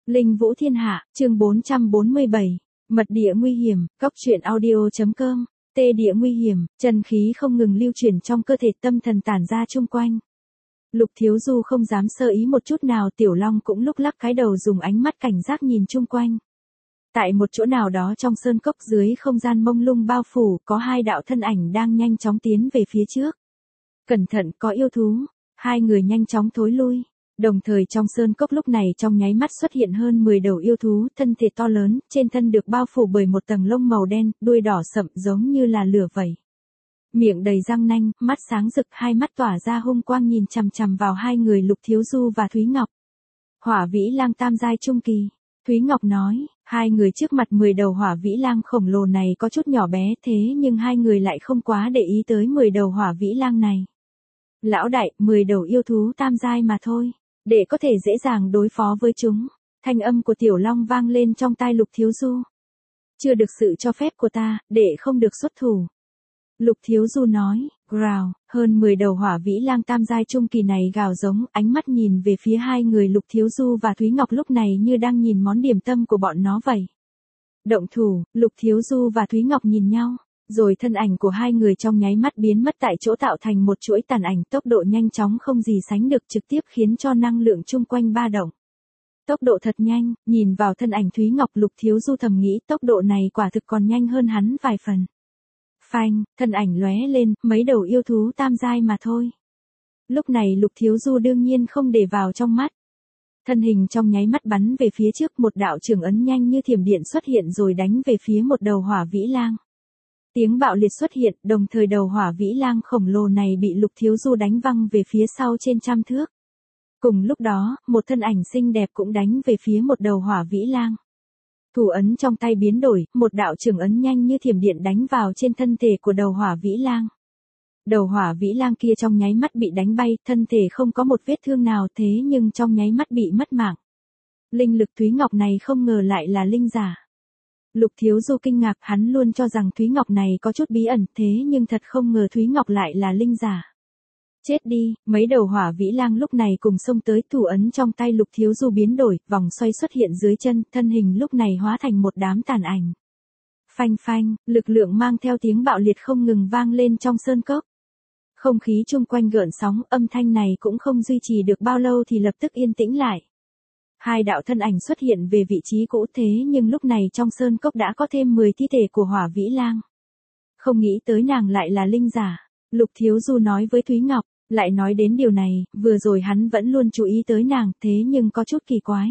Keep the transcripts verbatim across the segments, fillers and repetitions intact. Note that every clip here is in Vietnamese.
Linh Vũ Thiên Hạ, chương bốn trăm bốn mươi bảy. Mật địa nguy hiểm, cóc truyện audio.com. Tê địa nguy hiểm, chân khí không ngừng lưu chuyển trong cơ thể, tâm thần tản ra chung quanh. Lục Thiếu Du không dám sơ ý một chút nào, Tiểu Long cũng lúc lắc cái đầu dùng ánh mắt cảnh giác nhìn chung quanh. Tại một chỗ nào đó trong sơn cốc dưới không gian mông lung bao phủ, có hai đạo thân ảnh đang nhanh chóng tiến về phía trước. Cẩn thận, có yêu thú. Hai người nhanh chóng thối lui. Đồng thời trong sơn cốc lúc này trong nháy mắt xuất hiện hơn mười đầu yêu thú, thân thể to lớn, trên thân được bao phủ bởi một tầng lông màu đen, đuôi đỏ sậm giống như là lửa vậy. Miệng đầy răng nanh, mắt sáng rực, hai mắt tỏa ra hung quang nhìn chằm chằm vào hai người Lục Thiếu Du và Thúy Ngọc. Hỏa Vĩ Lang tam giai trung kỳ. Thúy Ngọc nói, hai người trước mặt mười đầu Hỏa Vĩ Lang khổng lồ này có chút nhỏ bé thế nhưng hai người lại không quá để ý tới mười đầu Hỏa Vĩ Lang này. Lão đại, mười đầu yêu thú tam giai mà thôi. Để có thể dễ dàng đối phó với chúng, thanh âm của Tiểu Long vang lên trong tai Lục Thiếu Du. Chưa được sự cho phép của ta, để không được xuất thủ. Lục Thiếu Du nói, growl, hơn mười đầu Hỏa Vĩ Lang tam giai trung kỳ này gào giống, ánh mắt nhìn về phía hai người Lục Thiếu Du và Thúy Ngọc lúc này như đang nhìn món điểm tâm của bọn nó vậy. Động thủ, Lục Thiếu Du và Thúy Ngọc nhìn nhau. Rồi thân ảnh của hai người trong nháy mắt biến mất tại chỗ, tạo thành một chuỗi tàn ảnh, tốc độ nhanh chóng không gì sánh được, trực tiếp khiến cho năng lượng chung quanh ba động. Tốc độ thật nhanh, nhìn vào thân ảnh Thúy Ngọc, Lục Thiếu Du thầm nghĩ tốc độ này quả thực còn nhanh hơn hắn vài phần. Phanh, thân ảnh lóe lên, mấy đầu yêu thú tam giai mà thôi. Lúc này Lục Thiếu Du đương nhiên không để vào trong mắt. Thân hình trong nháy mắt bắn về phía trước, một đạo trường ấn nhanh như thiểm điện xuất hiện rồi đánh về phía một đầu Hỏa Vĩ Lang. Tiếng bạo liệt xuất hiện, đồng thời đầu Hỏa Vĩ Lang khổng lồ này bị Lục Thiếu Du đánh văng về phía sau trên trăm thước. Cùng lúc đó, một thân ảnh xinh đẹp cũng đánh về phía một đầu Hỏa Vĩ Lang. Thủ ấn trong tay biến đổi, một đạo trường ấn nhanh như thiểm điện đánh vào trên thân thể của đầu Hỏa Vĩ Lang. Đầu Hỏa Vĩ Lang kia trong nháy mắt bị đánh bay, thân thể không có một vết thương nào, thế nhưng trong nháy mắt bị mất mạng. Linh lực Thúy Ngọc này không ngờ lại là linh giả. Lục Thiếu Du kinh ngạc, hắn luôn cho rằng Thúy Ngọc này có chút bí ẩn, thế nhưng thật không ngờ Thúy Ngọc lại là linh giả. Chết đi, mấy đầu Hỏa Vĩ Lang lúc này cùng xông tới, thủ ấn trong tay Lục Thiếu Du biến đổi, vòng xoay xuất hiện dưới chân, thân hình lúc này hóa thành một đám tàn ảnh. Phanh phanh, lực lượng mang theo tiếng bạo liệt không ngừng vang lên trong sơn cốc. Không khí chung quanh gợn sóng, âm thanh này cũng không duy trì được bao lâu thì lập tức yên tĩnh lại. Hai đạo thân ảnh xuất hiện về vị trí cũ, thế nhưng lúc này trong sơn cốc đã có thêm mười thi thể của Hỏa Vĩ Lang. Không nghĩ tới nàng lại là linh giả. Lục Thiếu Du nói với Thúy Ngọc, lại nói đến điều này, vừa rồi hắn vẫn luôn chú ý tới nàng, thế nhưng có chút kỳ quái.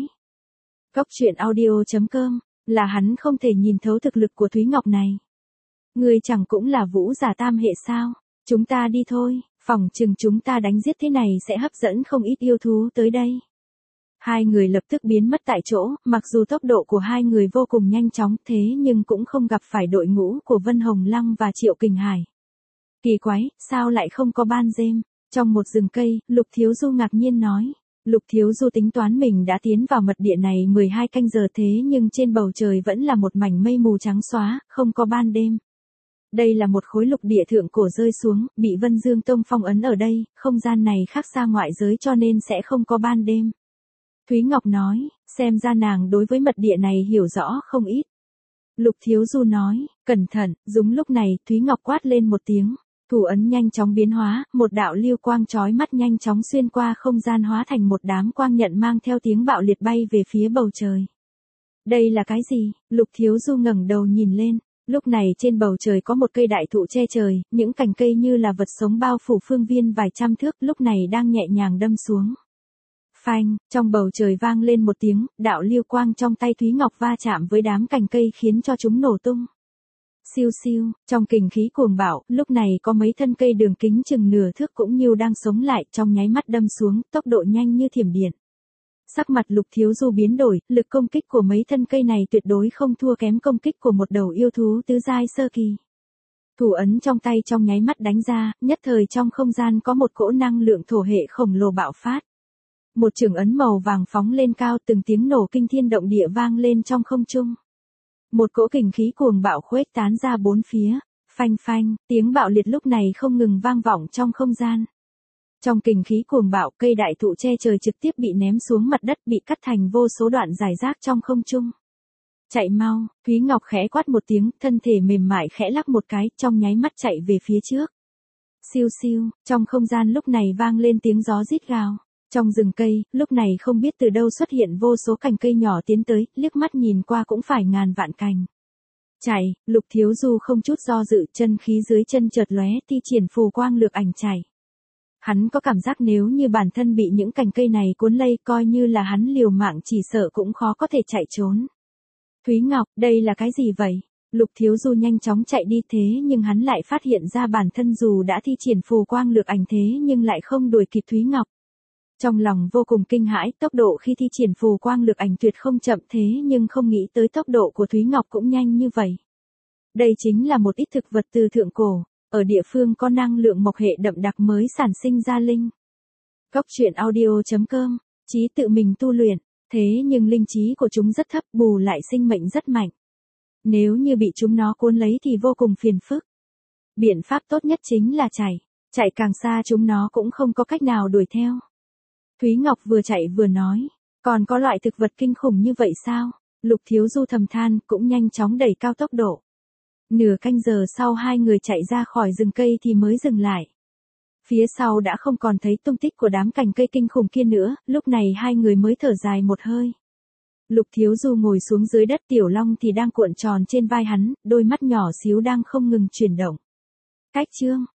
Cóc truyện audio.com, là hắn không thể nhìn thấu thực lực của Thúy Ngọc này. Người chẳng cũng là vũ giả tam hệ sao? Chúng ta đi thôi, phỏng chừng chúng ta đánh giết thế này sẽ hấp dẫn không ít yêu thú tới đây. Hai người lập tức biến mất tại chỗ, mặc dù tốc độ của hai người vô cùng nhanh chóng, thế nhưng cũng không gặp phải đội ngũ của Vân Hồng Lăng và Triệu Kình Hải. Kỳ quái, sao lại không có ban đêm? Trong một rừng cây, Lục Thiếu Du ngạc nhiên nói. Lục Thiếu Du tính toán mình đã tiến vào mật địa này mười hai canh giờ, thế nhưng trên bầu trời vẫn là một mảnh mây mù trắng xóa, không có ban đêm. Đây là một khối lục địa thượng cổ rơi xuống, bị Vân Dương Tông phong ấn ở đây, không gian này khác xa ngoại giới cho nên sẽ không có ban đêm. Thúy Ngọc nói, xem ra nàng đối với mật địa này hiểu rõ không ít. Lục Thiếu Du nói, cẩn thận, đúng lúc này, Thúy Ngọc quát lên một tiếng, thủ ấn nhanh chóng biến hóa, một đạo lưu quang chói mắt nhanh chóng xuyên qua không gian hóa thành một đám quang nhận mang theo tiếng bạo liệt bay về phía bầu trời. Đây là cái gì? Lục Thiếu Du ngẩng đầu nhìn lên, lúc này trên bầu trời có một cây đại thụ che trời, những cành cây như là vật sống bao phủ phương viên vài trăm thước, lúc này đang nhẹ nhàng đâm xuống. Phanh, trong bầu trời vang lên một tiếng, đạo lưu quang trong tay Thúy Ngọc va chạm với đám cành cây khiến cho chúng nổ tung. Siêu siêu, trong kình khí cuồng bạo, lúc này có mấy thân cây đường kính chừng nửa thước cũng như đang sống lại, trong nháy mắt đâm xuống, tốc độ nhanh như thiểm điện. Sắc mặt Lục Thiếu Du biến đổi, lực công kích của mấy thân cây này tuyệt đối không thua kém công kích của một đầu yêu thú tứ giai sơ kỳ. Thủ ấn trong tay trong nháy mắt đánh ra, nhất thời trong không gian có một cỗ năng lượng thổ hệ khổng lồ bạo phát. Một trường ấn màu vàng phóng lên cao, từng tiếng nổ kinh thiên động địa vang lên trong không trung. Một cỗ kình khí cuồng bạo khuếch tán ra bốn phía, phanh phanh, tiếng bạo liệt lúc này không ngừng vang vọng trong không gian. Trong kình khí cuồng bạo, cây đại thụ che trời trực tiếp bị ném xuống mặt đất, bị cắt thành vô số đoạn rải rác trong không trung. Chạy mau, Thúy Ngọc khẽ quát một tiếng, thân thể mềm mại khẽ lắc một cái, trong nháy mắt chạy về phía trước. Siêu siêu, trong không gian lúc này vang lên tiếng gió rít gào. Trong rừng cây, lúc này không biết từ đâu xuất hiện vô số cành cây nhỏ tiến tới, liếc mắt nhìn qua cũng phải ngàn vạn cành. Chạy, Lục Thiếu Du không chút do dự, chân khí dưới chân chợt lóe, thi triển phù quang lược ảnh chạy. Hắn có cảm giác nếu như bản thân bị những cành cây này cuốn lây, coi như là hắn liều mạng chỉ sợ cũng khó có thể chạy trốn. Thúy Ngọc, đây là cái gì vậy? Lục Thiếu Du nhanh chóng chạy đi, thế nhưng hắn lại phát hiện ra bản thân dù đã thi triển phù quang lược ảnh thế nhưng lại không đuổi kịp Thúy Ngọc. Trong lòng vô cùng kinh hãi, tốc độ khi thi triển phù quang lược ảnh tuyệt không chậm, thế nhưng không nghĩ tới tốc độ của Thúy Ngọc cũng nhanh như vậy. Đây chính là một ít thực vật từ thượng cổ, ở địa phương có năng lượng mộc hệ đậm đặc mới sản sinh ra linh. Góc truyện audio chấm com, trí tự mình tu luyện, thế nhưng linh trí của chúng rất thấp, bù lại sinh mệnh rất mạnh. Nếu như bị chúng nó cuốn lấy thì vô cùng phiền phức. Biện pháp tốt nhất chính là chạy, chạy càng xa chúng nó cũng không có cách nào đuổi theo. Thúy Ngọc vừa chạy vừa nói, còn có loại thực vật kinh khủng như vậy sao? Lục Thiếu Du thầm than, cũng nhanh chóng đẩy cao tốc độ. Nửa canh giờ sau hai người chạy ra khỏi rừng cây thì mới dừng lại. Phía sau đã không còn thấy tung tích của đám cành cây kinh khủng kia nữa, lúc này hai người mới thở dài một hơi. Lục Thiếu Du ngồi xuống dưới đất, Tiểu Long thì đang cuộn tròn trên vai hắn, đôi mắt nhỏ xíu đang không ngừng chuyển động. Cách chương